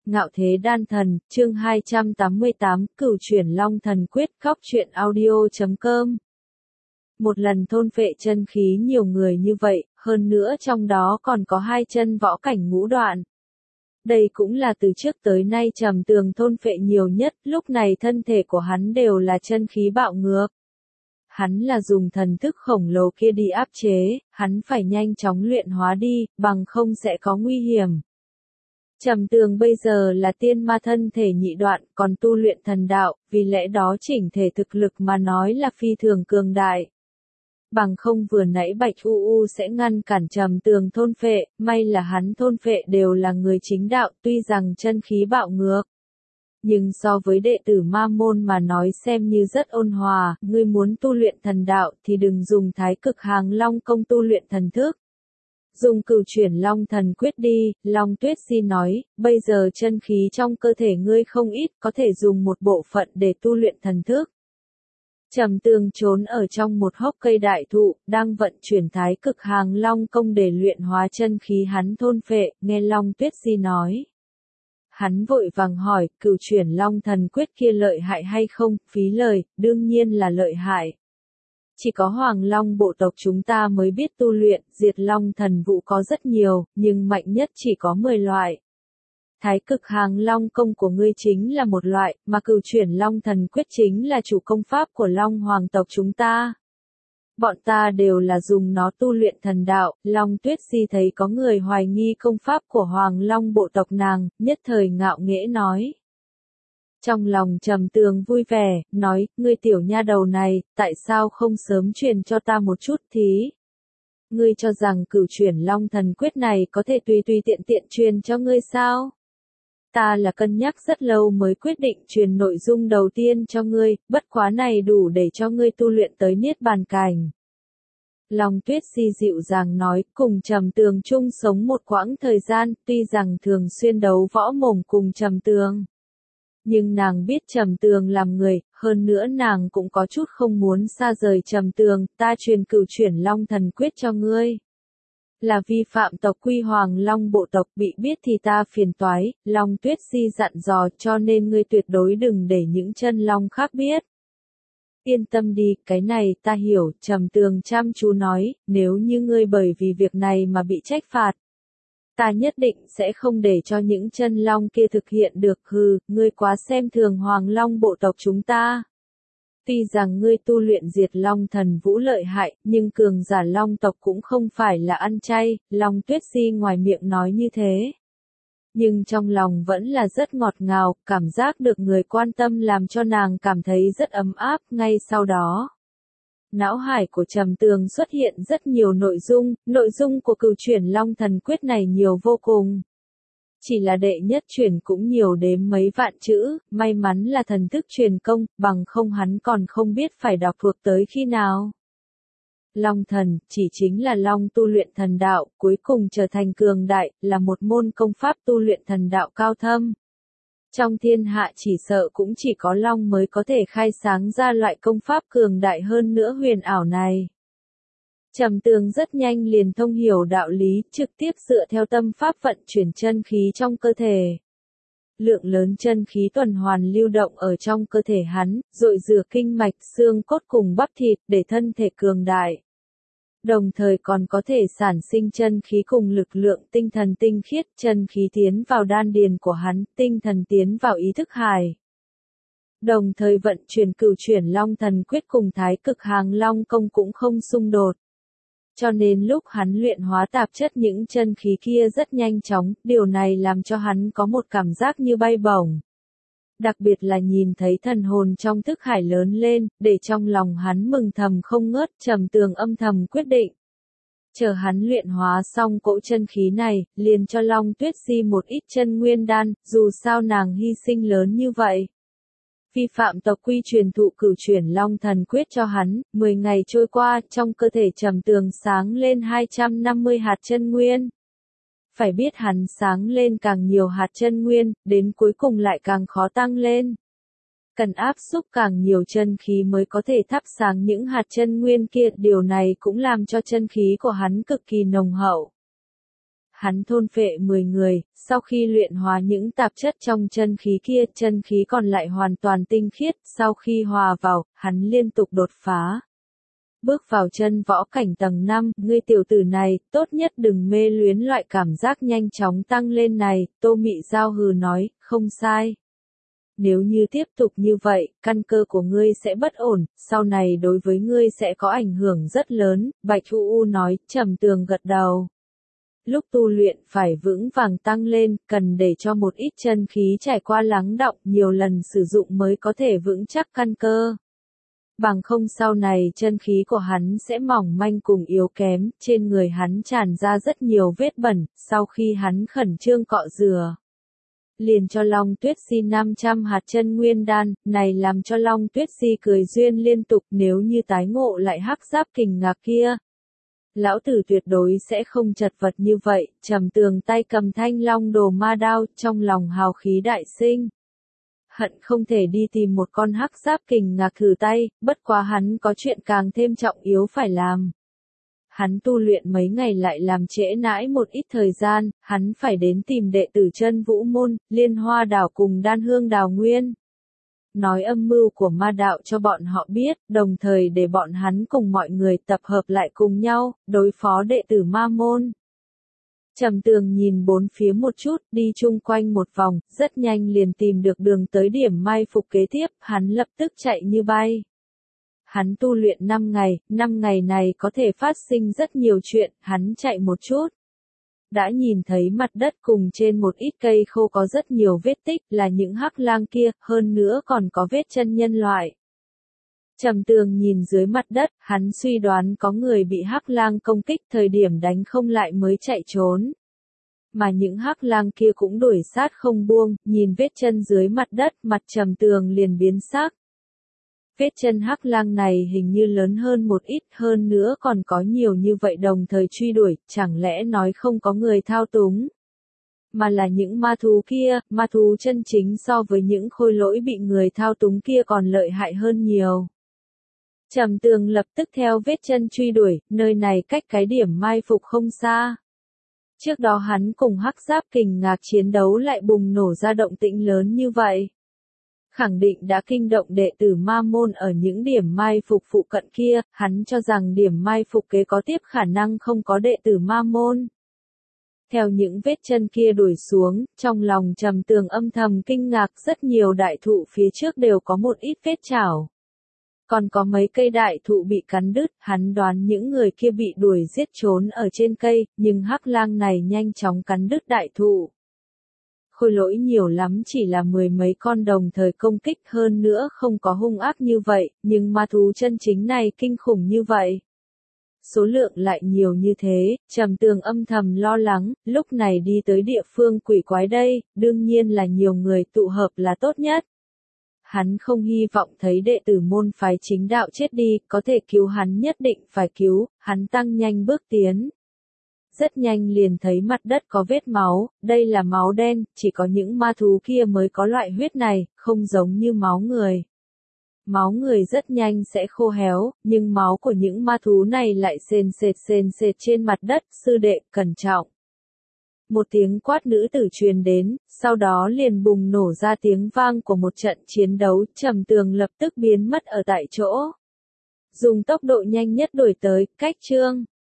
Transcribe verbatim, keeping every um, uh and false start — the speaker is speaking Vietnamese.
Ngạo Thế Đan Thần, chương hai trăm tám mươi tám, Cửu Chuyển Long Thần Quyết, Góc truyện audio chấm com. Một lần thôn phệ chân khí nhiều người như vậy, hơn nữa trong đó còn có hai chân võ cảnh ngũ đoạn. Đây cũng là từ trước tới nay Trầm Tường thôn phệ nhiều nhất, lúc này thân thể của hắn đều là chân khí bạo ngược. Hắn là dùng thần thức khổng lồ kia đi áp chế, hắn phải nhanh chóng luyện hóa đi, bằng không sẽ có nguy hiểm. Trầm Tường bây giờ là tiên ma thân thể nhị đoạn, còn tu luyện thần đạo, vì lẽ đó chỉnh thể thực lực mà nói là phi thường cường đại. Bằng không vừa nãy Bạch U U sẽ ngăn cản Trầm Tường thôn phệ, may là hắn thôn phệ đều là người chính đạo, tuy rằng chân khí bạo ngược. Nhưng so với đệ tử ma môn mà nói xem như rất ôn hòa, ngươi muốn tu luyện thần đạo thì đừng dùng Thái Cực Hàng Long công tu luyện thần thức. Dùng Cửu Chuyển Long Thần Quyết đi, Long Tuyết Si nói, bây giờ chân khí trong cơ thể ngươi không ít, có thể dùng một bộ phận để tu luyện thần thức. Trầm Tường trốn ở trong một hốc cây đại thụ, đang vận chuyển Thái Cực Hàng Long công để luyện hóa chân khí hắn thôn phệ, nghe Long Tuyết Si nói. Hắn vội vàng hỏi, Cửu Chuyển Long Thần Quyết kia lợi hại hay không, phí lời, đương nhiên là lợi hại. Chỉ có Hoàng Long bộ tộc chúng ta mới biết tu luyện, Diệt Long thần vũ có rất nhiều, nhưng mạnh nhất chỉ có mười loại. Thái Cực Hàng Long công của ngươi chính là một loại, mà Cửu Chuyển Long Thần Quyết chính là chủ công pháp của Long Hoàng tộc chúng ta. Bọn ta đều là dùng nó tu luyện thần đạo. Long Tuyết Si thấy có người hoài nghi công pháp của Hoàng Long bộ tộc nàng, nhất thời ngạo nghễ nói. Trong lòng Trầm Tường vui vẻ, nói, ngươi tiểu nha đầu này, tại sao không sớm truyền cho ta một chút thí? Ngươi cho rằng Cửu Chuyển Long Thần Quyết này có thể tùy tùy tiện tiện truyền cho ngươi sao? Ta là cân nhắc rất lâu mới quyết định truyền nội dung đầu tiên cho ngươi, bất quá này đủ để cho ngươi tu luyện tới Niết Bàn cảnh. Long Tuyết Si dịu dàng nói, cùng Trầm Tường chung sống một quãng thời gian, tuy rằng thường xuyên đấu võ mồm cùng Trầm Tường. Nhưng nàng biết Trầm Tường làm người, hơn nữa nàng cũng có chút không muốn xa rời Trầm Tường, ta truyền Cửu Chuyển Long Thần Quyết cho ngươi. Là vi phạm tộc quy Hoàng Long bộ tộc, bị biết thì ta phiền toái, Long Tuyết Si dặn dò, cho nên ngươi tuyệt đối đừng để những chân long khác biết. Yên tâm đi, cái này ta hiểu, Trầm Tường chăm chú nói, nếu như ngươi bởi vì việc này mà bị trách phạt. Ta nhất định sẽ không để cho những chân long kia thực hiện được, hừ, ngươi quá xem thường Hoàng Long bộ tộc chúng ta. Tuy rằng ngươi tu luyện Diệt Long thần vũ lợi hại, nhưng cường giả long tộc cũng không phải là ăn chay, Long Tuyết Si ngoài miệng nói như thế. Nhưng trong lòng vẫn là rất ngọt ngào, cảm giác được người quan tâm làm cho nàng cảm thấy rất ấm áp, ngay sau đó. Não hải của Trầm Tường xuất hiện rất nhiều nội dung, nội dung của Cửu Chuyển Long Thần Quyết này nhiều vô cùng. Chỉ là đệ nhất truyền cũng nhiều đến mấy vạn chữ, may mắn là thần thức truyền công, bằng không hắn còn không biết phải đọc thuộc tới khi nào. Long thần, chỉ chính là long tu luyện thần đạo, cuối cùng trở thành cường đại, là một môn công pháp tu luyện thần đạo cao thâm. Trong thiên hạ chỉ sợ cũng chỉ có long mới có thể khai sáng ra loại công pháp cường đại hơn nữa huyền ảo này. Trầm Tường rất nhanh liền thông hiểu đạo lý, trực tiếp dựa theo tâm pháp vận chuyển chân khí trong cơ thể. Lượng lớn chân khí tuần hoàn lưu động ở trong cơ thể hắn, rội rửa kinh mạch, xương cốt cùng bắp thịt để thân thể cường đại. Đồng thời còn có thể sản sinh chân khí cùng lực lượng tinh thần tinh khiết, chân khí tiến vào đan điền của hắn, tinh thần tiến vào ý thức hải. Đồng thời vận chuyển Cửu Chuyển Long Thần Quyết cùng Thái Cực Hàng Long công cũng không xung đột. Cho nên lúc hắn luyện hóa tạp chất những chân khí kia rất nhanh chóng, điều này làm cho hắn có một cảm giác như bay bổng. Đặc biệt là nhìn thấy thần hồn trong thức hải lớn lên, để trong lòng hắn mừng thầm không ngớt, Trầm Tường âm thầm quyết định. Chờ hắn luyện hóa xong cỗ chân khí này, liền cho Long Tuyết Si một ít chân nguyên đan, dù sao nàng hy sinh lớn như vậy. Vi phạm tộc quy truyền thụ Cửu Chuyển Long Thần Quyết cho hắn, mười ngày trôi qua, trong cơ thể Trầm Tường sáng lên hai trăm năm mươi hạt chân nguyên. Phải biết hắn sáng lên càng nhiều hạt chân nguyên, đến cuối cùng lại càng khó tăng lên. Cần áp xúc càng nhiều chân khí mới có thể thắp sáng những hạt chân nguyên kia, điều này cũng làm cho chân khí của hắn cực kỳ nồng hậu. hắn thôn phệ mười người, sau khi luyện hóa những tạp chất trong chân khí kia, chân khí còn lại hoàn toàn tinh khiết, sau khi hòa vào, hắn liên tục đột phá. Bước vào chân võ cảnh tầng năm, ngươi tiểu tử này, tốt nhất đừng mê luyến loại cảm giác nhanh chóng tăng lên này, Tô Mị Giao hừ nói, không sai. Nếu như tiếp tục như vậy, căn cơ của ngươi sẽ bất ổn, sau này đối với ngươi sẽ có ảnh hưởng rất lớn, Bạch U U nói, Trầm Tường gật đầu. Lúc tu luyện phải vững vàng tăng lên, cần để cho một ít chân khí trải qua lắng đọng, nhiều lần sử dụng mới có thể vững chắc căn cơ. Bằng không sau này chân khí của hắn sẽ mỏng manh cùng yếu kém, trên người hắn tràn ra rất nhiều vết bẩn, sau khi hắn khẩn trương cọ rửa. Liền cho Long Tuyết Di năm trăm hạt chân nguyên đan, này làm cho Long Tuyết Di cười duyên liên tục, nếu như tái ngộ lại hắc giáp kình ngạc kia. Lão tử tuyệt đối sẽ không chật vật như vậy, Trầm Tường tay cầm thanh long đồ ma đao, trong lòng hào khí đại sinh. Hận không thể đi tìm một con hắc giáp kình ngạc thử tay, bất quá hắn có chuyện càng thêm trọng yếu phải làm. Hắn tu luyện mấy ngày lại làm trễ nãi một ít thời gian, hắn phải đến tìm đệ tử Chân Vũ Môn, Liên Hoa Đảo cùng Đan Hương Đào Nguyên. Nói âm mưu của ma đạo cho bọn họ biết, đồng thời để bọn hắn cùng mọi người tập hợp lại cùng nhau, đối phó đệ tử ma môn. Trầm Tường nhìn bốn phía một chút, đi chung quanh một vòng, rất nhanh liền tìm được đường tới điểm mai phục kế tiếp, hắn lập tức chạy như bay. Hắn tu luyện năm ngày, năm ngày này có thể phát sinh rất nhiều chuyện, hắn chạy một chút. Đã nhìn thấy mặt đất cùng trên một ít cây khô có rất nhiều vết tích là những hắc lang kia, hơn nữa còn có vết chân nhân loại. Trầm Tường nhìn dưới mặt đất, hắn suy đoán có người bị hắc lang công kích thời điểm đánh không lại mới chạy trốn. Mà những hắc lang kia cũng đuổi sát không buông, nhìn vết chân dưới mặt đất, mặt Trầm Tường liền biến sắc. Vết chân hắc lang này hình như lớn hơn một ít, hơn nữa còn có nhiều như vậy đồng thời truy đuổi, chẳng lẽ nói không có người thao túng. Mà là những ma thú kia, ma thú chân chính so với những khôi lỗi bị người thao túng kia còn lợi hại hơn nhiều. Trầm Tường lập tức theo vết chân truy đuổi, nơi này cách cái điểm mai phục không xa. Trước đó hắn cùng hắc giáp kình ngạc chiến đấu lại bùng nổ ra động tĩnh lớn như vậy. Khẳng định đã kinh động đệ tử ma môn ở những điểm mai phục phụ cận kia, hắn cho rằng điểm mai phục kế có tiếp khả năng không có đệ tử ma môn. Theo những vết chân kia đuổi xuống, trong lòng Trầm Tường âm thầm kinh ngạc, rất nhiều đại thụ phía trước đều có một ít vết chảo. Còn có mấy cây đại thụ bị cắn đứt, hắn đoán những người kia bị đuổi giết trốn ở trên cây, nhưng hắc lang này nhanh chóng cắn đứt đại thụ. Khôi lỗi nhiều lắm chỉ là mười mấy con đồng thời công kích, hơn nữa không có hung ác như vậy, nhưng ma thú chân chính này kinh khủng như vậy. Số lượng lại nhiều như thế, Trầm Tường âm thầm lo lắng, lúc này đi tới địa phương quỷ quái đây, đương nhiên là nhiều người tụ hợp là tốt nhất. Hắn không hy vọng thấy đệ tử môn phái chính đạo chết đi, có thể cứu hắn nhất định phải cứu, hắn tăng nhanh bước tiến. Rất nhanh liền thấy mặt đất có vết máu, đây là máu đen, chỉ có những ma thú kia mới có loại huyết này, không giống như máu người. Máu người rất nhanh sẽ khô héo, nhưng máu của những ma thú này lại sền sệt sền sệt trên mặt đất, sư đệ, cẩn trọng. Một tiếng quát nữ tử truyền đến, sau đó liền bùng nổ ra tiếng vang của một trận chiến đấu, Trầm Tường lập tức biến mất ở tại chỗ. Dùng tốc độ nhanh nhất đuổi tới, cách chương.